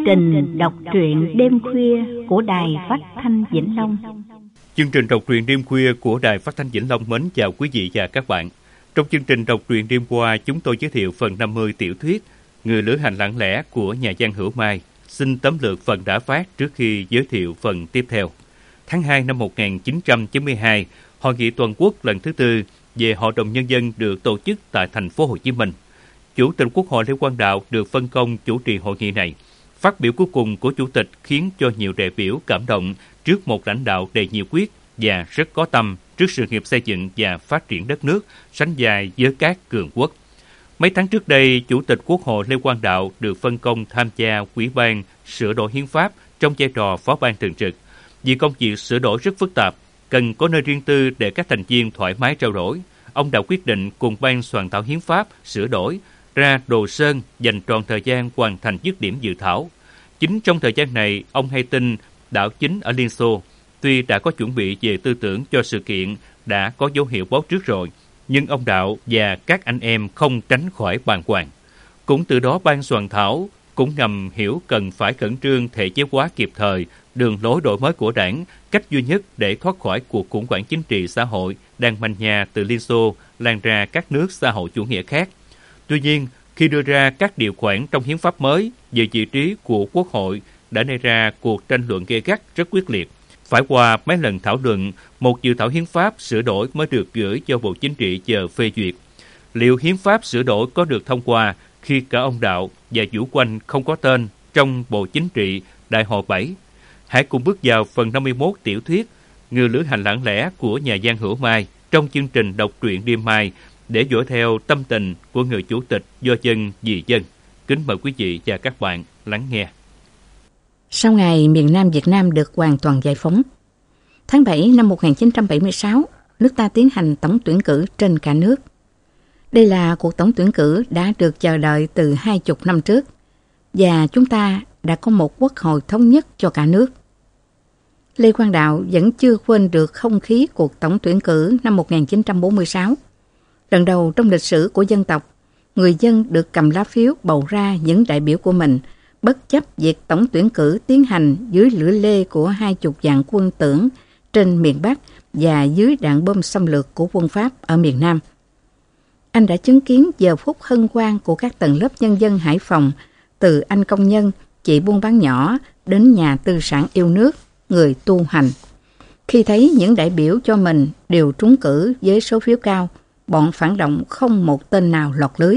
trình đọc truyện đêm khuya của Đài Phát thanh Vĩnh Long. Chương trình đọc truyện đêm khuya của Đài Phát thanh Vĩnh Long mến chào quý vị và các bạn. Trong chương trình đọc truyện đêm qua, chúng tôi giới thiệu phần 50 tiểu thuyết Người lữ hành lặng lẽ của nhà văn Hữu Mai. Xin tóm lược phần đã phát trước khi giới thiệu phần tiếp theo. Tháng 2 năm 1992, Hội nghị toàn quốc lần thứ 4 về Hội đồng Nhân dân được tổ chức tại thành phố Hồ Chí Minh. Chủ tịch Quốc hội Lê Quang Đạo được phân công chủ trì hội nghị này. Phát biểu cuối cùng của Chủ tịch khiến cho nhiều đại biểu cảm động trước một lãnh đạo đầy nhiệt huyết và rất có tâm trước sự nghiệp xây dựng và phát triển đất nước, sánh vai với các cường quốc. Mấy tháng trước đây, Chủ tịch Quốc hội Lê Quang Đạo được phân công tham gia Ủy ban sửa đổi hiến pháp trong vai trò phó ban thường trực. Vì công việc sửa đổi rất phức tạp, cần có nơi riêng tư để các thành viên thoải mái trao đổi. Ông Đạo quyết định cùng ban soạn thảo hiến pháp sửa đổi ra đồ sơn, dành trọn thời gian hoàn thành dứt điểm dự thảo. Chính trong thời gian này, ông hay tin đảo chính ở Liên Xô, tuy đã có chuẩn bị về tư tưởng cho sự kiện đã có dấu hiệu báo trước rồi, nhưng ông Đạo và các anh em không tránh khỏi bàng hoàng. Cũng từ đó ban soạn thảo cũng ngầm hiểu cần phải khẩn trương thể chế hóa kịp thời đường lối đổi mới của Đảng, cách duy nhất để thoát khỏi cuộc khủng hoảng chính trị xã hội đang manh nha từ Liên Xô lan ra các nước xã hội chủ nghĩa khác. Tuy nhiên, khi đưa ra các điều khoản trong hiến pháp mới về vị trí của Quốc hội đã nảy ra cuộc tranh luận gay gắt rất quyết liệt. Phải qua mấy lần thảo luận, một dự thảo hiến pháp sửa đổi mới được gửi cho Bộ Chính trị chờ phê duyệt. Liệu hiến pháp sửa đổi có được thông qua khi cả ông Đạo và Vũ Quanh không có tên trong Bộ Chính trị Đại hội 7? Hãy cùng bước vào phần 51 tiểu thuyết Người lữ hành lặng lẽ của nhà văn Hữu Mai trong chương trình đọc truyện đêm mai để dõi theo tâm tình của người chủ tịch do dân vì dân. Kính mời quý vị và các bạn lắng nghe. Sau ngày miền Nam Việt Nam được hoàn toàn giải phóng, tháng 7 năm 1976, nước ta tiến hành tổng tuyển cử trên cả nước. Đây là cuộc tổng tuyển cử đã được chờ đợi từ 20 năm trước, và chúng ta đã có một quốc hội thống nhất cho cả nước. Lê Quang Đạo vẫn chưa quên được không khí cuộc tổng tuyển cử năm 1946. Lần đầu trong lịch sử của dân tộc, người dân được cầm lá phiếu bầu ra những đại biểu của mình, bất chấp việc tổng tuyển cử tiến hành dưới lưỡi lê của 20 vạn quân tưởng trên miền Bắc và dưới đạn bom xâm lược của quân Pháp ở miền Nam. Anh đã chứng kiến giờ phút hân hoan của các tầng lớp nhân dân Hải Phòng, từ anh công nhân, chị buôn bán nhỏ đến nhà tư sản yêu nước, người tu hành. Khi thấy những đại biểu cho mình đều trúng cử với số phiếu cao, bọn phản động không một tên nào lọt lưới.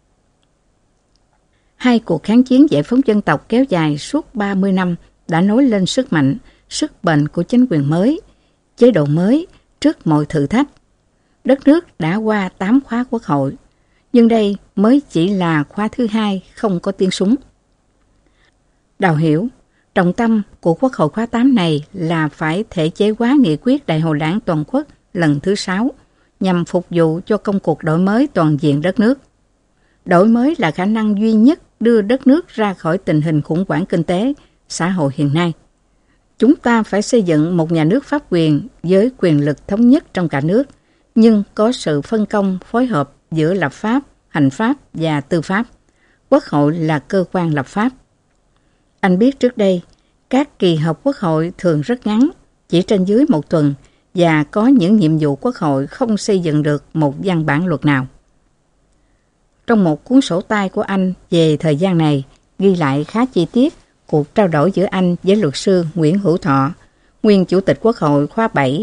Hai cuộc kháng chiến giải phóng dân tộc kéo dài suốt 30 năm đã nối lên sức mạnh, sức bền của chính quyền mới, chế độ mới trước mọi thử thách. Đất nước đã qua 8 khóa quốc hội, nhưng đây mới chỉ là khóa thứ 2 không có tiếng súng. Đào hiểu, trọng tâm của quốc hội khóa 8 này là phải thể chế hóa nghị quyết Đại hội Đảng toàn quốc lần thứ 6 nhằm phục vụ cho công cuộc đổi mới toàn diện đất nước. Đổi mới là khả năng duy nhất đưa đất nước ra khỏi tình hình khủng hoảng kinh tế, xã hội hiện nay. Chúng ta phải xây dựng một nhà nước pháp quyền với quyền lực thống nhất trong cả nước, nhưng có sự phân công phối hợp giữa lập pháp, hành pháp và tư pháp. Quốc hội là cơ quan lập pháp. Anh biết trước đây, các kỳ họp quốc hội thường rất ngắn, chỉ trên dưới 1 tuần, và có những nhiệm vụ quốc hội không xây dựng được một văn bản luật nào. Trong một cuốn sổ tay của anh về thời gian này, ghi lại khá chi tiết cuộc trao đổi giữa anh với luật sư Nguyễn Hữu Thọ, nguyên Chủ tịch Quốc hội khóa 7,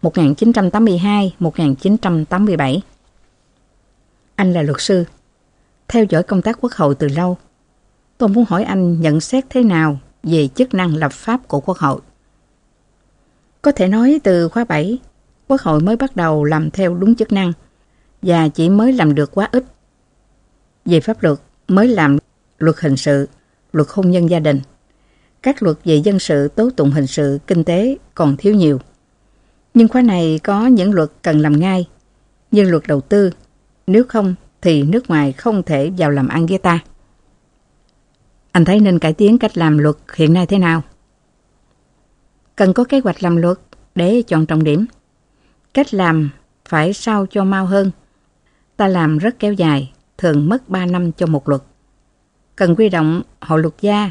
1982-1987. Anh là luật sư, theo dõi công tác quốc hội từ lâu. Tôi muốn hỏi anh nhận xét thế nào về chức năng lập pháp của Quốc hội. Có thể nói từ khóa 7, Quốc hội mới bắt đầu làm theo đúng chức năng và chỉ mới làm được quá ít. Về pháp luật mới làm luật hình sự, luật hôn nhân gia đình. Các luật về dân sự, tố tụng hình sự, kinh tế còn thiếu nhiều. Nhưng khóa này có những luật cần làm ngay, như luật đầu tư, nếu không thì nước ngoài không thể vào làm ăn với ta. Anh thấy nên cải tiến cách làm luật hiện nay thế nào? Cần có kế hoạch làm luật để chọn trọng điểm. Cách làm phải sao cho mau hơn. Ta làm rất kéo dài, thường mất 3 năm cho một luật. Cần huy động hội luật gia,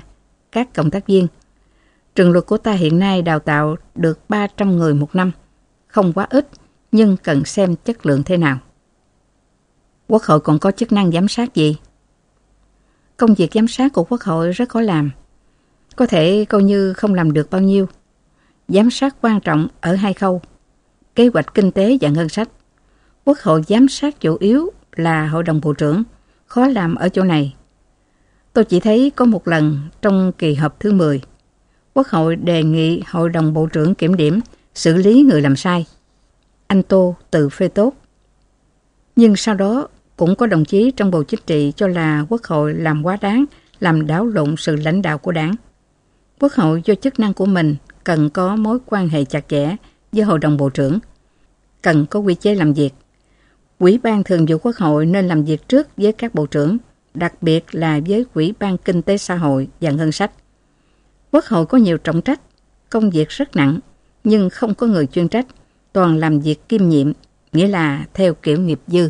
các cộng tác viên. Trường luật của ta hiện nay đào tạo được 300 người một năm, không quá ít, nhưng cần xem chất lượng thế nào. Quốc hội còn có chức năng giám sát gì? Công việc giám sát của Quốc hội rất khó làm. Có thể coi như không làm được bao nhiêu. Giám sát quan trọng ở hai khâu: kế hoạch kinh tế và ngân sách. Quốc hội giám sát chủ yếu là Hội đồng Bộ trưởng, khó làm ở chỗ này. Tôi chỉ thấy có một lần trong kỳ họp thứ 10, Quốc hội đề nghị Hội đồng Bộ trưởng kiểm điểm, xử lý người làm sai. Anh Tô tự phê tốt. Nhưng sau đó cũng có đồng chí trong Bộ Chính trị cho là Quốc hội làm quá đáng, làm đảo lộn sự lãnh đạo của đảng. Quốc hội do chức năng của mình cần có mối quan hệ chặt chẽ với Hội đồng Bộ trưởng, cần có quy chế làm việc. Ủy ban Thường vụ Quốc hội nên làm việc trước với các bộ trưởng, đặc biệt là với Ủy ban Kinh tế Xã hội và Ngân sách. Quốc hội có nhiều trọng trách, công việc rất nặng, nhưng không có người chuyên trách, toàn làm việc kiêm nhiệm, nghĩa là theo kiểu nghiệp dư.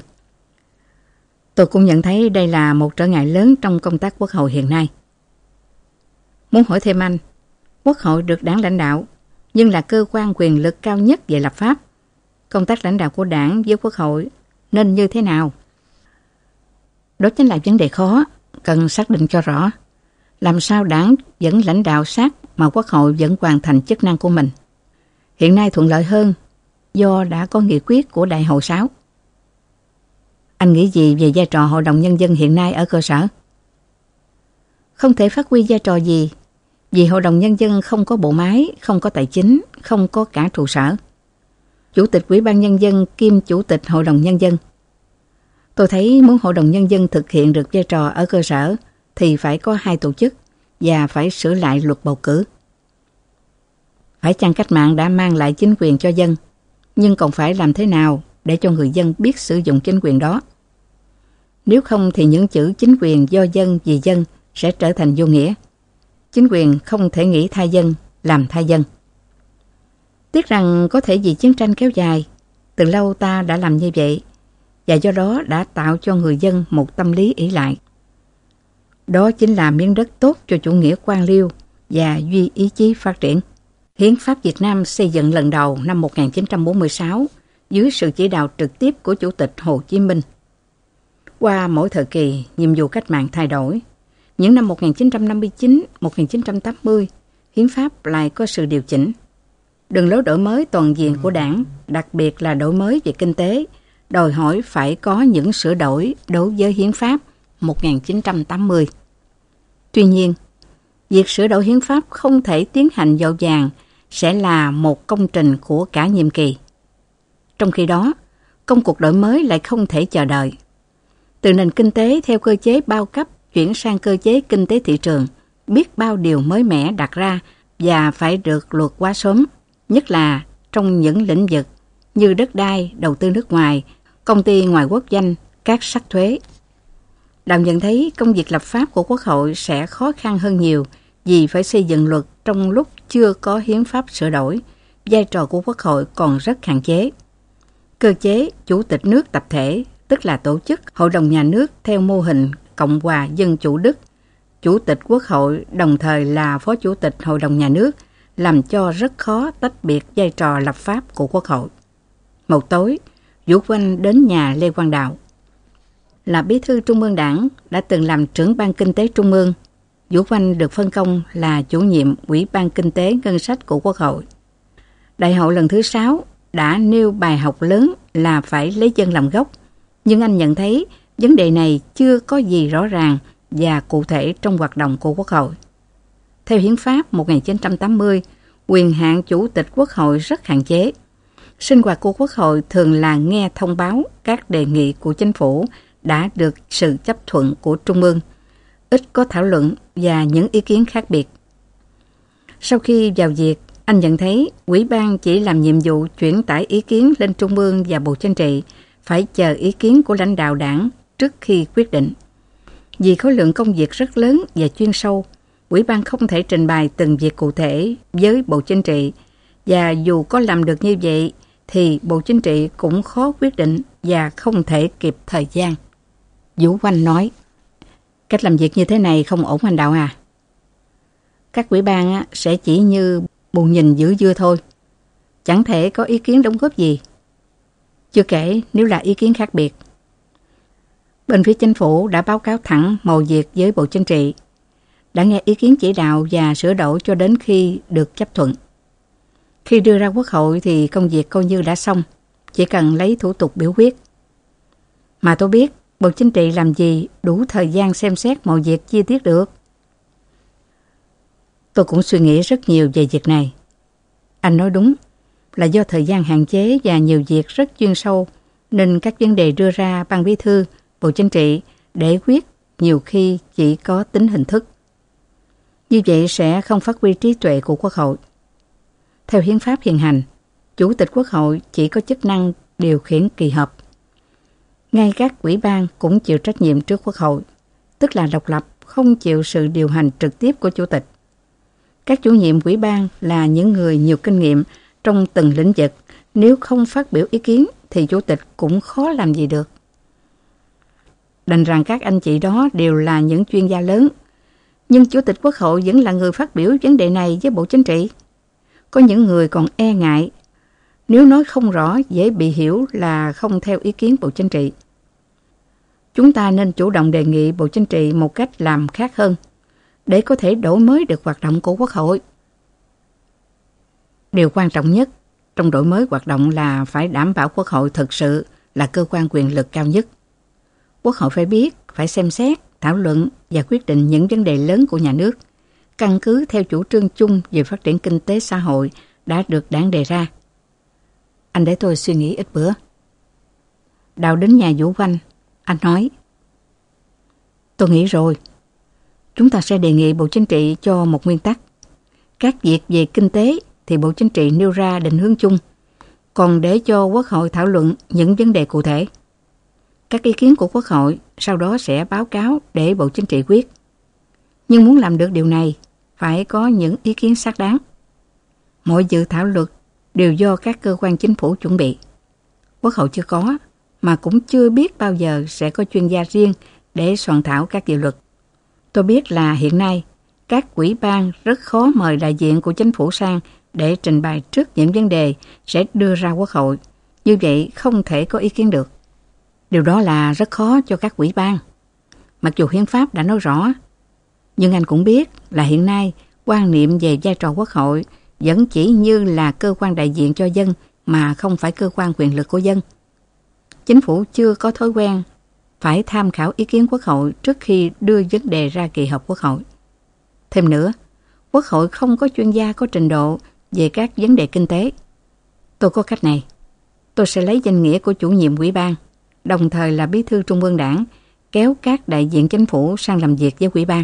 Tôi cũng nhận thấy đây là một trở ngại lớn trong công tác Quốc hội hiện nay. Muốn hỏi thêm anh, Quốc hội được đảng lãnh đạo, nhưng là cơ quan quyền lực cao nhất về lập pháp. Công tác lãnh đạo của đảng với Quốc hội nên như thế nào? Đó chính là vấn đề khó, cần xác định cho rõ. Làm sao đảng vẫn lãnh đạo sát mà Quốc hội vẫn hoàn thành chức năng của mình? Hiện nay thuận lợi hơn do đã có nghị quyết của Đại hội 6. Anh nghĩ gì về vai trò Hội đồng Nhân dân hiện nay ở cơ sở? Không thể phát huy vai trò gì vì Hội đồng Nhân dân không có bộ máy, không có tài chính, không có cả trụ sở. Chủ tịch Ủy ban Nhân dân kiêm Chủ tịch Hội đồng Nhân dân. Tôi thấy muốn Hội đồng Nhân dân thực hiện được vai trò ở cơ sở thì phải có 2 tổ chức và phải sửa lại luật bầu cử. Phải chăng cách mạng đã mang lại chính quyền cho dân, nhưng còn phải làm thế nào để cho người dân biết sử dụng chính quyền đó? Nếu không thì những chữ chính quyền do dân vì dân sẽ trở thành vô nghĩa. Chính quyền không thể nghĩ thay dân, làm thay dân. Tiếc rằng có thể vì chiến tranh kéo dài, từ lâu ta đã làm như vậy, và do đó đã tạo cho người dân một tâm lý ỷ lại. Đó chính là miếng đất tốt cho chủ nghĩa quan liêu và duy ý chí phát triển. Hiến pháp Việt Nam xây dựng lần đầu năm 1946 dưới sự chỉ đạo trực tiếp của Chủ tịch Hồ Chí Minh. Qua mỗi thời kỳ, nhiệm vụ cách mạng thay đổi. Những năm 1959, 1980, hiến pháp lại có sự điều chỉnh. Đường lối đổi mới toàn diện của đảng, đặc biệt là đổi mới về kinh tế, đòi hỏi phải có những sửa đổi đối với hiến pháp 1980. Tuy nhiên, việc sửa đổi hiến pháp không thể tiến hành vội vàng, sẽ là một công trình của cả nhiệm kỳ. Trong khi đó, công cuộc đổi mới lại không thể chờ đợi. Từ nền kinh tế theo cơ chế bao cấp chuyển sang cơ chế kinh tế thị trường, biết bao điều mới mẻ đặt ra và phải được luật hóa sớm, nhất là trong những lĩnh vực như đất đai, đầu tư nước ngoài, công ty ngoài quốc doanh, các sắc thuế. Đào nhận thấy công việc lập pháp của Quốc hội sẽ khó khăn hơn nhiều vì phải xây dựng luật trong lúc chưa có hiến pháp sửa đổi. Vai trò của Quốc hội còn rất hạn chế. Cơ chế chủ tịch nước tập thể, tức là tổ chức Hội đồng Nhà nước theo mô hình Cộng hòa Dân chủ Đức. Chủ tịch Quốc hội đồng thời là Phó Chủ tịch Hội đồng Nhà nước, làm cho rất khó tách biệt vai trò lập pháp của Quốc hội. Một tối, Vũ Oanh đến nhà Lê Quang Đạo. Là bí thư Trung ương Đảng, đã từng làm trưởng ban kinh tế Trung ương. Vũ Oanh được phân công là chủ nhiệm Ủy ban Kinh tế Ngân sách của Quốc hội. Đại hội lần thứ 6 đã nêu bài học lớn là phải lấy dân làm gốc, nhưng anh nhận thấy vấn đề này chưa có gì rõ ràng và cụ thể trong hoạt động của Quốc hội. Theo Hiến pháp 1980, quyền hạn Chủ tịch Quốc hội rất hạn chế. Sinh hoạt của Quốc hội thường là nghe thông báo các đề nghị của chính phủ đã được sự chấp thuận của Trung ương, ít có thảo luận và những ý kiến khác biệt. Sau khi vào việc, anh nhận thấy Ủy ban chỉ làm nhiệm vụ chuyển tải ý kiến lên Trung ương và Bộ Chính trị, phải chờ ý kiến của lãnh đạo đảng trước khi quyết định. Vì khối lượng công việc rất lớn và chuyên sâu, Ủy ban không thể trình bày từng việc cụ thể với Bộ Chính trị, và dù có làm được như vậy thì Bộ Chính trị cũng khó quyết định và không thể kịp thời gian. Vũ Oanh nói, cách làm việc như thế này không ổn anh Đạo à? Các ủy ban sẽ chỉ như bù nhìn giữ dưa thôi, chẳng thể có ý kiến đóng góp gì. Chưa kể nếu là ý kiến khác biệt. Bên phía chính phủ đã báo cáo thẳng mọi việc với Bộ Chính trị, đã nghe ý kiến chỉ đạo và sửa đổi cho đến khi được chấp thuận. Khi đưa ra Quốc hội thì công việc coi như đã xong, chỉ cần lấy thủ tục biểu quyết. Mà tôi biết Bộ Chính trị làm gì đủ thời gian xem xét mọi việc chi tiết được. Tôi cũng suy nghĩ rất nhiều về việc này. Anh nói đúng, là do thời gian hạn chế và nhiều việc rất chuyên sâu, nên các vấn đề đưa ra ban bí thư, Bộ Chính trị để quyết nhiều khi chỉ có tính hình thức. Như vậy sẽ không phát huy trí tuệ của Quốc hội. Theo hiến pháp hiện hành, Chủ tịch Quốc hội chỉ có chức năng điều khiển kỳ họp. Ngay các ủy ban cũng chịu trách nhiệm trước Quốc hội, tức là độc lập, không chịu sự điều hành trực tiếp của Chủ tịch. Các chủ nhiệm ủy ban là những người nhiều kinh nghiệm trong từng lĩnh vực. Nếu không phát biểu ý kiến thì Chủ tịch cũng khó làm gì được. Đành rằng các anh chị đó đều là những chuyên gia lớn, nhưng Chủ tịch Quốc hội vẫn là người phát biểu vấn đề này với Bộ Chính trị. Có những người còn e ngại, nếu nói không rõ dễ bị hiểu là không theo ý kiến Bộ Chính trị. Chúng ta nên chủ động đề nghị Bộ Chính trị một cách làm khác hơn, để có thể đổi mới được hoạt động của Quốc hội. Điều quan trọng nhất trong đổi mới hoạt động là phải đảm bảo Quốc hội thực sự là cơ quan quyền lực cao nhất. Quốc hội phải biết, phải xem xét, thảo luận và quyết định những vấn đề lớn của nhà nước, căn cứ theo chủ trương chung về phát triển kinh tế xã hội đã được Đảng đề ra. Anh để tôi suy nghĩ ít bữa. Đào đến nhà Vũ Oanh, anh nói: tôi nghĩ rồi. Chúng ta sẽ đề nghị Bộ Chính trị cho một nguyên tắc. Các việc về kinh tế thì Bộ Chính trị nêu ra định hướng chung, còn để cho Quốc hội thảo luận những vấn đề cụ thể. Các ý kiến của Quốc hội sau đó sẽ báo cáo để Bộ Chính trị quyết. Nhưng muốn làm được điều này, phải có những ý kiến xác đáng. Mọi dự thảo luật đều do các cơ quan chính phủ chuẩn bị. Quốc hội chưa có, mà cũng chưa biết bao giờ sẽ có chuyên gia riêng để soạn thảo các dự luật. Tôi biết là hiện nay, các ủy ban rất khó mời đại diện của chính phủ sang để trình bày trước những vấn đề sẽ đưa ra Quốc hội. Như vậy không thể có ý kiến được. Điều đó là rất khó cho các ủy ban. Mặc dù hiến pháp đã nói rõ, nhưng anh cũng biết là hiện nay quan niệm về vai trò Quốc hội vẫn chỉ như là cơ quan đại diện cho dân mà không phải cơ quan quyền lực của dân. Chính phủ chưa có thói quen phải tham khảo ý kiến Quốc hội trước khi đưa vấn đề ra kỳ họp Quốc hội. Thêm nữa, Quốc hội không có chuyên gia có trình độ về các vấn đề kinh tế. Tôi có cách này. Tôi sẽ lấy danh nghĩa của chủ nhiệm ủy ban, đồng thời là bí thư Trung ương Đảng, kéo các đại diện chính phủ sang làm việc với ủy ban.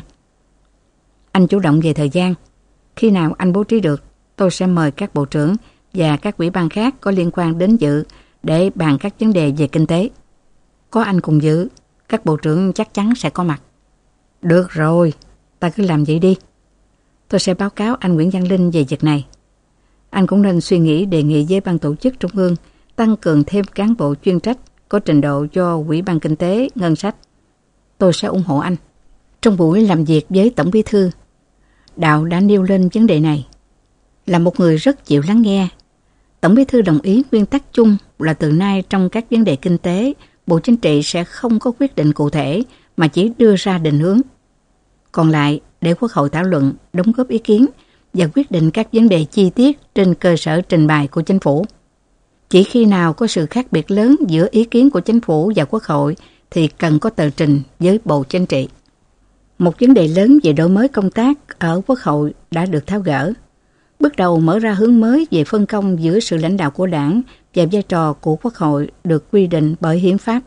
Anh chủ động về thời gian. Khi nào anh bố trí được, tôi sẽ mời các bộ trưởng và các ủy ban khác có liên quan đến dự để bàn các vấn đề về kinh tế. Có anh cùng dự, các bộ trưởng chắc chắn sẽ có mặt. Được rồi, ta cứ làm vậy đi. Tôi sẽ báo cáo anh Nguyễn Văn Linh về việc này. Anh cũng nên suy nghĩ đề nghị với ban tổ chức trung ương tăng cường thêm cán bộ chuyên trách có trình độ cho Ủy ban Kinh tế, Ngân sách. Tôi sẽ ủng hộ anh. Trong buổi làm việc với Tổng Bí thư, Đạo đã nêu lên vấn đề này. Là một người rất chịu lắng nghe, Tổng Bí thư đồng ý nguyên tắc chung là từ nay trong các vấn đề kinh tế, Bộ Chính trị sẽ không có quyết định cụ thể mà chỉ đưa ra định hướng. Còn lại để Quốc hội thảo luận, đóng góp ý kiến và quyết định các vấn đề chi tiết trên cơ sở trình bày của chính phủ. Chỉ khi nào có sự khác biệt lớn giữa ý kiến của chính phủ và Quốc hội thì cần có tờ trình với Bộ Chính trị. Một vấn đề lớn về đổi mới công tác ở Quốc hội đã được tháo gỡ. Bước đầu mở ra hướng mới về phân công giữa sự lãnh đạo của Đảng và vai trò của Quốc hội được quy định bởi hiến pháp.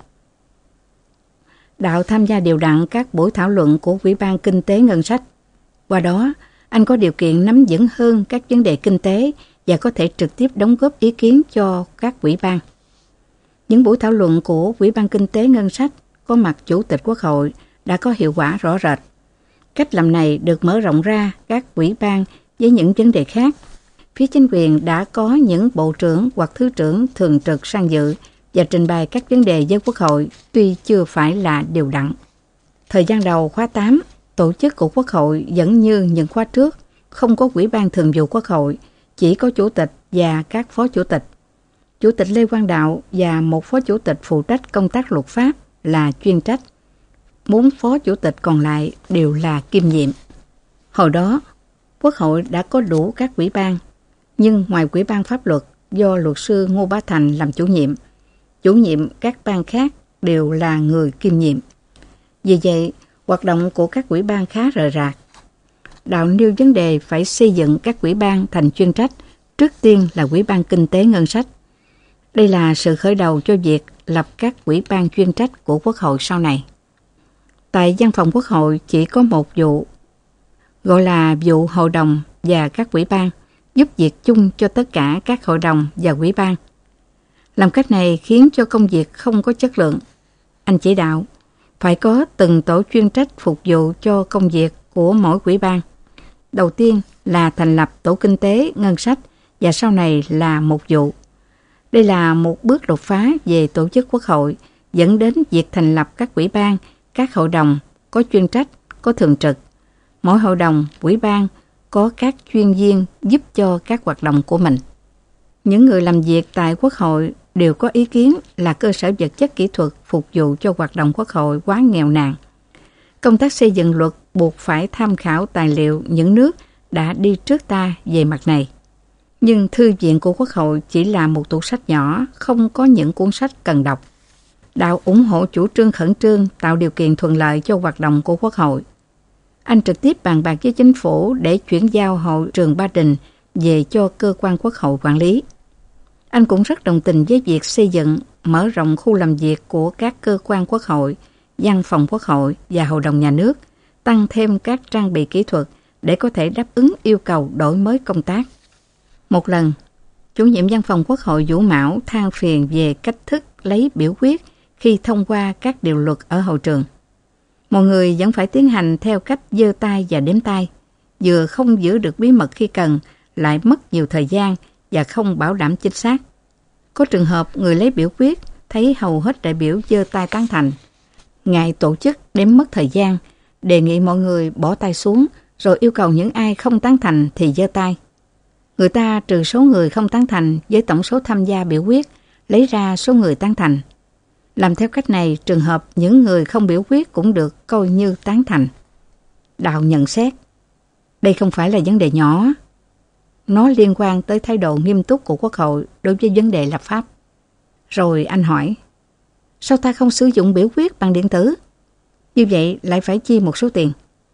Đạo tham gia đều đặn các buổi thảo luận của Ủy ban Kinh tế Ngân sách. Qua đó, anh có điều kiện nắm vững hơn các vấn đề kinh tế và có thể trực tiếp đóng góp ý kiến cho các ủy ban. Những buổi thảo luận của Ủy ban Kinh tế Ngân sách có mặt Chủ tịch Quốc hội đã có hiệu quả rõ rệt. Cách làm này được mở rộng ra các ủy ban với những vấn đề khác. Phía chính quyền đã có những bộ trưởng hoặc thứ trưởng thường trực sang dự và trình bày các vấn đề với Quốc hội, tuy chưa phải là đều đặn. Thời gian đầu khóa 8, tổ chức của Quốc hội vẫn như những khóa trước, không có Ủy ban Thường vụ Quốc hội, chỉ có Chủ tịch và các Phó Chủ tịch. Chủ tịch Lê Quang Đạo và một Phó Chủ tịch phụ trách công tác luật pháp là chuyên trách. 4 Phó Chủ tịch còn lại đều là kiêm nhiệm. Hồi đó, Quốc hội đã có đủ các ủy ban, nhưng ngoài Ủy ban Pháp luật do luật sư Ngô Bá Thành làm chủ nhiệm các ban khác đều là người kiêm nhiệm. Vì vậy, hoạt động của các ủy ban khá rời rạc. Đạo nêu vấn đề phải xây dựng các ủy ban thành chuyên trách, trước tiên là Ủy ban Kinh tế Ngân sách. Đây là sự khởi đầu cho việc lập các ủy ban chuyên trách của Quốc hội sau này. Tại Văn phòng Quốc hội chỉ có một vụ, gọi là vụ hội đồng và các ủy ban, giúp việc chung cho tất cả các hội đồng và ủy ban. Làm cách này khiến cho công việc không có chất lượng. Anh chỉ đạo phải có từng tổ chuyên trách phục vụ cho công việc của mỗi ủy ban. Đầu tiên là thành lập tổ kinh tế, ngân sách và sau này là một vụ. Đây là một bước đột phá về tổ chức Quốc hội, dẫn đến việc thành lập các ủy ban, các hội đồng có chuyên trách, có thường trực. Mỗi hội đồng, ủy ban có các chuyên viên giúp cho các hoạt động của mình. Những người làm việc tại Quốc hội đều có ý kiến là cơ sở vật chất kỹ thuật phục vụ cho hoạt động Quốc hội quá nghèo nàn. Công tác xây dựng luật buộc phải tham khảo tài liệu những nước đã đi trước ta về mặt này. Nhưng thư viện của Quốc hội chỉ là một tủ sách nhỏ, không có những cuốn sách cần đọc. Đạo ủng hộ chủ trương khẩn trương tạo điều kiện thuận lợi cho hoạt động của Quốc hội. Anh trực tiếp bàn bạc với chính phủ để chuyển giao hội trường Ba Đình về cho cơ quan Quốc hội quản lý. Anh cũng rất đồng tình với việc xây dựng, mở rộng khu làm việc của các cơ quan Quốc hội, Văn phòng Quốc hội và Hội đồng Nhà nước, tăng thêm các trang bị kỹ thuật để có thể đáp ứng yêu cầu đổi mới công tác. Một lần, chủ nhiệm Văn phòng Quốc hội Vũ Mão than phiền về cách thức lấy biểu quyết khi thông qua các điều luật ở hội trường. Mọi người vẫn phải tiến hành theo cách giơ tay và đếm tay, vừa không giữ được bí mật khi cần, lại mất nhiều thời gian và không bảo đảm chính xác. Có trường hợp người lấy biểu quyết thấy hầu hết đại biểu giơ tay tán thành. Ngài tổ chức đếm mất thời gian, đề nghị mọi người bỏ tay xuống rồi yêu cầu những ai không tán thành thì giơ tay. Người ta trừ số người không tán thành với tổng số tham gia biểu quyết, lấy ra số người tán thành. Làm theo cách này, trường hợp những người không biểu quyết cũng được coi như tán thành. Đạo nhận xét, đây không phải là vấn đề nhỏ. Nó liên quan tới thái độ nghiêm túc của Quốc hội đối với vấn đề lập pháp. Rồi anh hỏi, sao ta không sử dụng biểu quyết bằng điện tử? Như vậy lại phải chi một số tiền.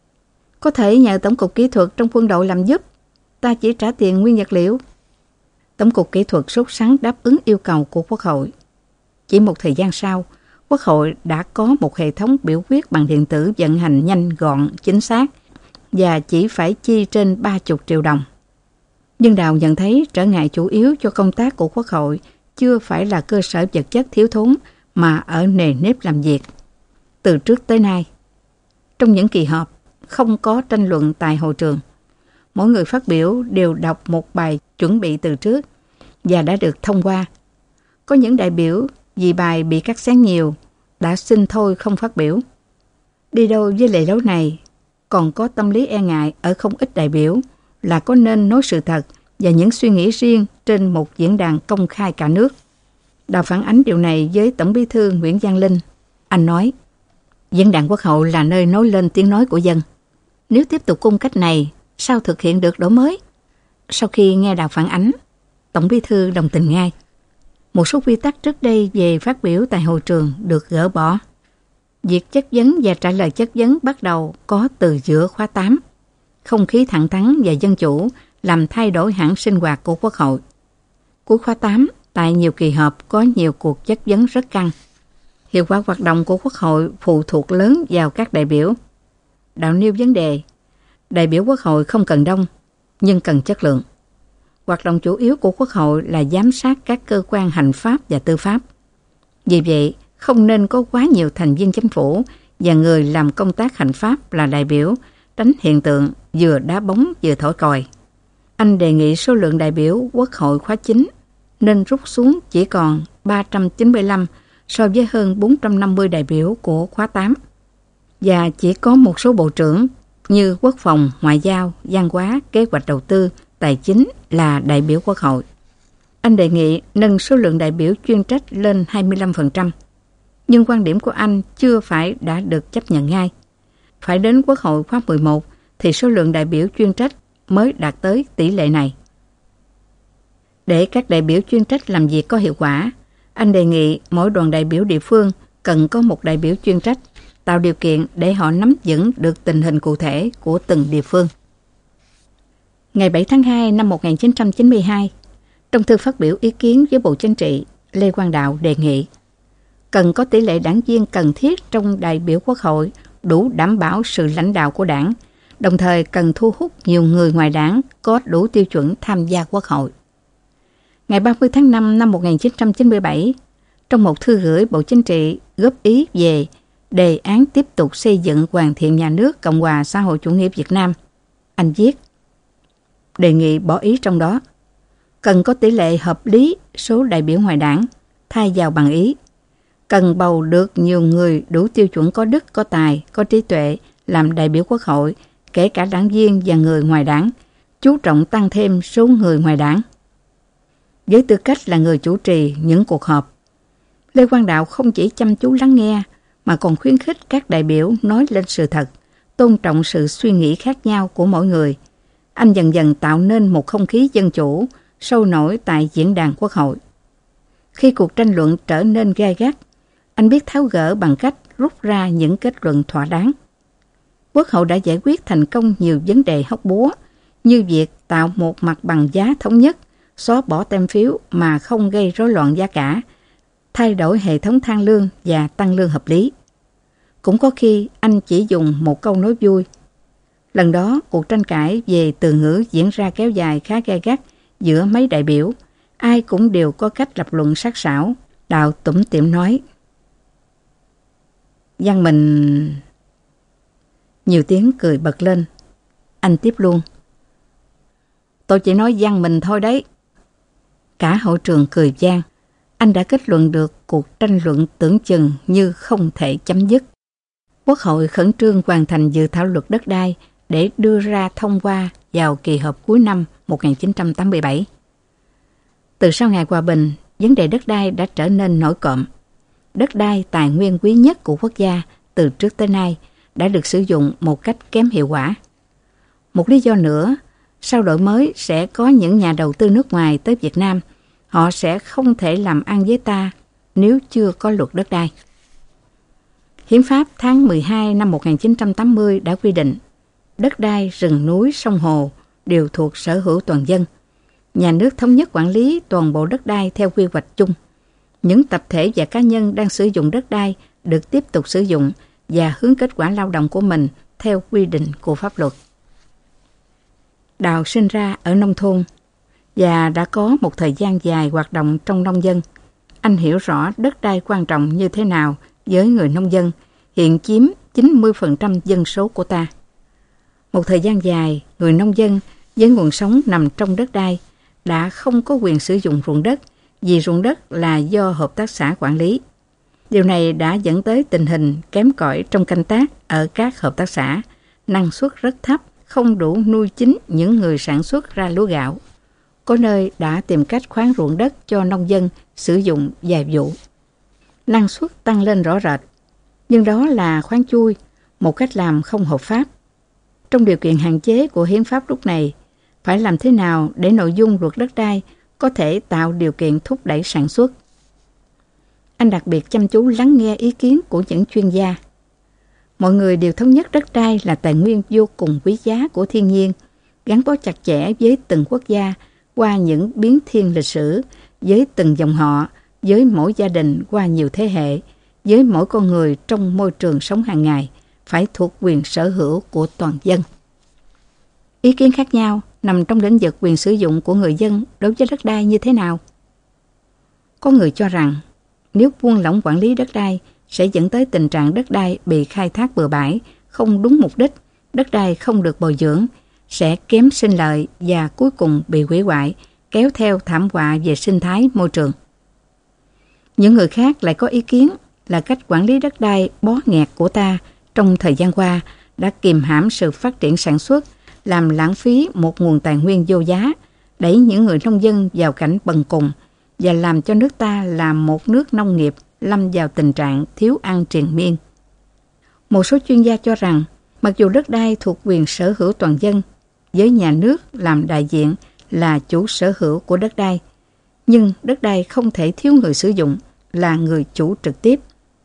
Có thể nhờ Tổng cục Kỹ thuật trong quân đội làm giúp, ta chỉ trả tiền nguyên vật liệu. Tổng cục Kỹ thuật sốt sắng đáp ứng yêu cầu của Quốc hội. Chỉ một thời gian sau, Quốc hội đã có một hệ thống biểu quyết bằng điện tử vận hành nhanh gọn, chính xác và chỉ phải chi trên 30 triệu đồng. Nhưng Đào nhận thấy trở ngại chủ yếu cho công tác của Quốc hội chưa phải là cơ sở vật chất thiếu thốn mà ở nề nếp làm việc. Từ trước tới nay, trong những kỳ họp không có tranh luận tại hội trường. Mỗi người phát biểu đều đọc một bài chuẩn bị từ trước và đã được thông qua. Có những đại biểu vì bài bị cắt xén nhiều đã xin thôi không phát biểu. Đi đôi với lệ lối này, còn có tâm lý e ngại ở không ít đại biểu là có nên nói sự thật và những suy nghĩ riêng trên một diễn đàn công khai cả nước. Đào phản ánh điều này với Tổng Bí thư Nguyễn Văn Linh. Anh nói, diễn đàn Quốc hội là nơi nói lên tiếng nói của dân. Nếu tiếp tục cung cách này, sao thực hiện được đổi mới? Sau khi nghe Đào phản ánh, Tổng Bí thư đồng tình ngay. Một số quy tắc trước đây về phát biểu tại hội trường được gỡ bỏ. Việc chất vấn và trả lời chất vấn bắt đầu có từ giữa khóa 8. Không khí thẳng thắn và dân chủ làm thay đổi hẳn sinh hoạt của Quốc hội. Cuối khóa 8, tại nhiều kỳ họp có nhiều cuộc chất vấn rất căng. Hiệu quả hoạt động của Quốc hội phụ thuộc lớn vào các đại biểu. Đạo nêu vấn đề, đại biểu Quốc hội không cần đông, nhưng cần chất lượng. Hoạt động chủ yếu của Quốc hội là giám sát các cơ quan hành pháp và tư pháp. Vì vậy, không nên có quá nhiều thành viên chính phủ và người làm công tác hành pháp là đại biểu, tránh hiện tượng vừa đá bóng vừa thổi còi. Anh đề nghị số lượng đại biểu Quốc hội khóa 9 nên rút xuống chỉ còn 395 so với hơn 450 đại biểu của khóa 8. Và chỉ có một số bộ trưởng như quốc phòng, ngoại giao, văn hóa, kế hoạch đầu tư, tài chính là đại biểu Quốc hội. Anh đề nghị nâng số lượng đại biểu chuyên trách lên 25%. Nhưng quan điểm của anh chưa phải đã được chấp nhận ngay. Phải đến Quốc hội khóa 11 thì số lượng đại biểu chuyên trách mới đạt tới tỷ lệ này. Để các đại biểu chuyên trách làm việc có hiệu quả, anh đề nghị mỗi đoàn đại biểu địa phương cần có một đại biểu chuyên trách, tạo điều kiện để họ nắm vững được tình hình cụ thể của từng địa phương. Ngày 7 tháng 2 năm 1992, trong thư phát biểu ý kiến với Bộ Chính trị, Lê Quang Đạo đề nghị cần có tỷ lệ đảng viên cần thiết trong đại biểu Quốc hội đủ đảm bảo sự lãnh đạo của đảng, đồng thời cần thu hút nhiều người ngoài đảng có đủ tiêu chuẩn tham gia Quốc hội. Ngày 30 tháng 5 năm 1997, trong một thư gửi Bộ Chính trị góp ý về đề án tiếp tục xây dựng hoàn thiện nhà nước Cộng hòa xã hội chủ nghĩa Việt Nam, anh viết, đề nghị bỏ ý trong đó, cần có tỷ lệ hợp lý số đại biểu ngoài đảng, thay vào bằng ý, cần bầu được nhiều người đủ tiêu chuẩn có đức, có tài, có trí tuệ làm đại biểu Quốc hội, kể cả đảng viên và người ngoài đảng, chú trọng tăng thêm số người ngoài đảng. Với tư cách là người chủ trì những cuộc họp, Lê Quang Đạo không chỉ chăm chú lắng nghe mà còn khuyến khích các đại biểu nói lên sự thật, tôn trọng sự suy nghĩ khác nhau của mỗi người. Anh dần dần tạo nên một không khí dân chủ, sôi nổi tại diễn đàn Quốc hội. Khi cuộc tranh luận trở nên gay gắt, anh biết tháo gỡ bằng cách rút ra những kết luận thỏa đáng. Quốc hội đã giải quyết thành công nhiều vấn đề hóc búa, như việc tạo một mặt bằng giá thống nhất, xóa bỏ tem phiếu mà không gây rối loạn giá cả, thay đổi hệ thống thang lương và tăng lương hợp lý. Cũng có khi anh chỉ dùng một câu nói vui. Lần đó, cuộc tranh cãi về từ ngữ diễn ra kéo dài khá gay gắt giữa mấy đại biểu. Ai cũng đều có cách lập luận sắc sảo. Đạo tủm tỉm nói, văn mình... Nhiều tiếng cười bật lên. Anh tiếp luôn, tôi chỉ nói văn mình thôi đấy. Cả hội trường cười vang. Anh đã kết luận được cuộc tranh luận tưởng chừng như không thể chấm dứt. Quốc hội khẩn trương hoàn thành dự thảo luật đất đai để đưa ra thông qua vào kỳ họp cuối năm 1987. Từ sau ngày hòa bình, vấn đề đất đai đã trở nên nổi cộm. Đất đai, tài nguyên quý nhất của quốc gia từ trước tới nay, đã được sử dụng một cách kém hiệu quả. Một lý do nữa, sau đổi mới sẽ có những nhà đầu tư nước ngoài tới Việt Nam. Họ sẽ không thể làm ăn với ta nếu chưa có luật đất đai. Hiến pháp tháng 12 năm 1980 đã quy định đất đai, rừng núi, sông hồ đều thuộc sở hữu toàn dân. Nhà nước thống nhất quản lý toàn bộ đất đai theo quy hoạch chung. Những tập thể và cá nhân đang sử dụng đất đai được tiếp tục sử dụng và hướng kết quả lao động của mình theo quy định của pháp luật. Đào sinh ra ở nông thôn và đã có một thời gian dài hoạt động trong nông dân. Anh hiểu rõ đất đai quan trọng như thế nào với người nông dân, hiện chiếm 90% dân số của ta. Một thời gian dài, người nông dân với nguồn sống nằm trong đất đai đã không có quyền sử dụng ruộng đất vì ruộng đất là do hợp tác xã quản lý. Điều này đã dẫn tới tình hình kém cỏi trong canh tác ở các hợp tác xã, năng suất rất thấp, không đủ nuôi chính những người sản xuất ra lúa gạo. Có nơi đã tìm cách khoán ruộng đất cho nông dân sử dụng vài vụ. Năng suất tăng lên rõ rệt, nhưng đó là khoán chui, một cách làm không hợp pháp. Trong điều kiện hạn chế của hiến pháp lúc này, phải làm thế nào để nội dung luật đất đai có thể tạo điều kiện thúc đẩy sản xuất? Anh đặc biệt chăm chú lắng nghe ý kiến của những chuyên gia. Mọi người đều thống nhất đất đai là tài nguyên vô cùng quý giá của thiên nhiên, gắn bó chặt chẽ với từng quốc gia qua những biến thiên lịch sử, với từng dòng họ, với mỗi gia đình qua nhiều thế hệ, với mỗi con người trong môi trường sống hàng ngày, phải thuộc quyền sở hữu của toàn dân. Ý kiến khác nhau nằm trong lĩnh vực quyền sử dụng của người dân đối với đất đai như thế nào? Có người cho rằng nếu buông lỏng quản lý đất đai sẽ dẫn tới tình trạng đất đai bị khai thác bừa bãi, không đúng mục đích, đất đai không được bồi dưỡng, sẽ kém sinh lợi và cuối cùng bị hủy hoại, kéo theo thảm họa về sinh thái môi trường. Những người khác lại có ý kiến là cách quản lý đất đai bó nghẹt của ta trong thời gian qua đã kìm hãm sự phát triển sản xuất, làm lãng phí một nguồn tài nguyên vô giá, đẩy những người nông dân vào cảnh bần cùng và làm cho nước ta là một nước nông nghiệp lâm vào tình trạng thiếu ăn triền miên. Một số chuyên gia cho rằng, mặc dù đất đai thuộc quyền sở hữu toàn dân, với nhà nước làm đại diện là chủ sở hữu của đất đai, nhưng đất đai không thể thiếu người sử dụng là người chủ trực tiếp.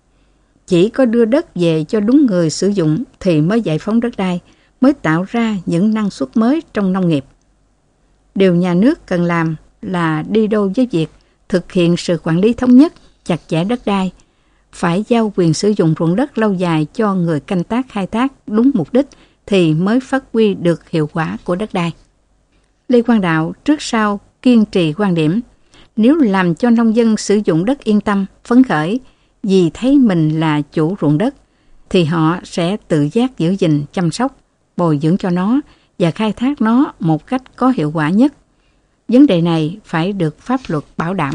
Chỉ có đưa đất về cho đúng người sử dụng thì mới giải phóng đất đai, mới tạo ra những năng suất mới trong nông nghiệp. Điều nhà nước cần làm là đi đôi với việc thực hiện sự quản lý thống nhất, chặt chẽ đất đai, phải giao quyền sử dụng ruộng đất lâu dài cho người canh tác khai thác đúng mục đích thì mới phát huy được hiệu quả của đất đai. Lê Quang Đạo trước sau kiên trì quan điểm, nếu làm cho nông dân sử dụng đất yên tâm, phấn khởi vì thấy mình là chủ ruộng đất, thì họ sẽ tự giác giữ gìn, chăm sóc, bồi dưỡng cho nó và khai thác nó một cách có hiệu quả nhất. Vấn đề này phải được pháp luật bảo đảm.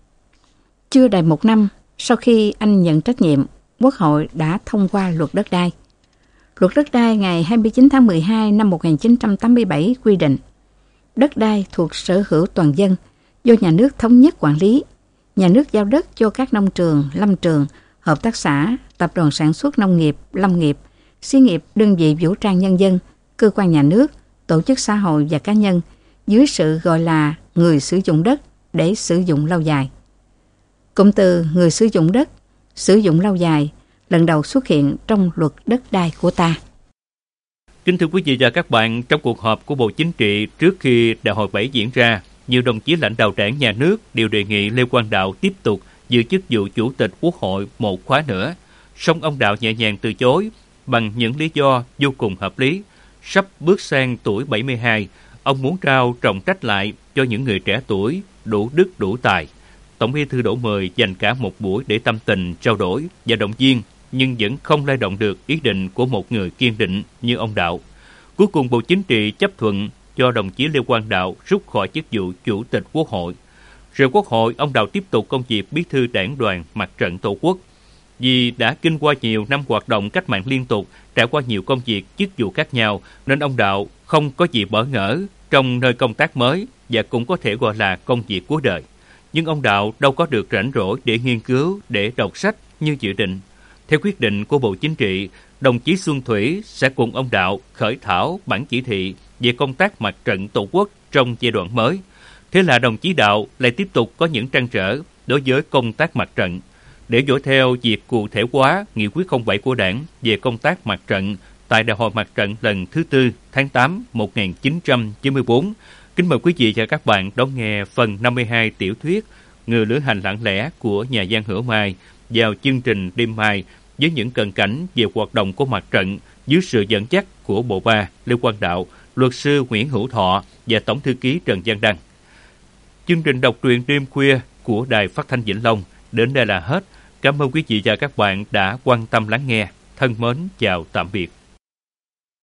Chưa đầy một năm sau khi anh nhận trách nhiệm, Quốc hội đã thông qua luật đất đai. Luật đất đai ngày 29 tháng 12 năm 1987 quy định, đất đai thuộc sở hữu toàn dân, do nhà nước thống nhất quản lý. Nhà nước giao đất cho các nông trường, lâm trường, hợp tác xã, tập đoàn sản xuất nông nghiệp, lâm nghiệp, xí nghiệp, đơn vị vũ trang nhân dân, cơ quan nhà nước, tổ chức xã hội và cá nhân dưới sự gọi là người sử dụng đất để sử dụng lâu dài. Cụm từ người sử dụng đất, sử dụng lâu dài lần đầu xuất hiện trong luật đất đai của ta. Kính thưa quý vị và các bạn, trong cuộc họp của Bộ Chính trị trước khi Đại hội 7 diễn ra, nhiều đồng chí lãnh đạo Đảng, Nhà nước đều đề nghị Lê Quang Đạo tiếp tục giữ chức vụ Chủ tịch Quốc hội một khóa nữa. Song ông Đạo nhẹ nhàng từ chối bằng những lý do vô cùng hợp lý. Sắp bước sang tuổi 72, ông muốn trao trọng trách lại cho những người trẻ tuổi, đủ đức đủ tài. Tổng Bí thư Đỗ Mười dành cả một buổi để tâm tình, trao đổi và động viên, nhưng vẫn không lay động được ý định của một người kiên định như ông Đạo. Cuối cùng Bộ Chính trị chấp thuận cho đồng chí Lê Quang Đạo rút khỏi chức vụ Chủ tịch Quốc hội. Rời Quốc hội, ông Đạo tiếp tục công việc Bí thư Đảng đoàn Mặt trận Tổ quốc. Vì đã kinh qua nhiều năm hoạt động cách mạng liên tục, trải qua nhiều công việc, chức vụ khác nhau, nên ông Đạo không có gì bỡ ngỡ trong nơi công tác mới và cũng có thể gọi là công việc cuối đời. Nhưng ông Đạo đâu có được rảnh rỗi để nghiên cứu, để đọc sách như dự định. Theo quyết định của Bộ Chính trị, đồng chí Xuân Thủy sẽ cùng ông Đạo khởi thảo bản chỉ thị về công tác Mặt trận Tổ quốc trong giai đoạn mới. Thế là đồng chí Đạo lại tiếp tục có những trăn trở đối với công tác mặt trận. Để dõi theo việc cụ thể hóa nghị quyết 07 của Đảng về công tác mặt trận tại Đại hội Mặt trận lần thứ 4 tháng 8 1994, kính mời quý vị và các bạn đón nghe phần 52 tiểu thuyết Người lữ hành lặng lẽ của nhà văn Hữu Mai vào chương trình đêm mai với những cận cảnh về hoạt động của mặt trận dưới sự dẫn dắt của Bộ Ba Lê Quang Đạo, luật sư Nguyễn Hữu Thọ và Tổng thư ký Trần Văn Đăng. Chương trình đọc truyện đêm khuya của Đài Phát thanh Vĩnh Long đến đây là hết. Cảm ơn quý vị và các bạn đã quan tâm lắng nghe. Thân mến chào tạm biệt.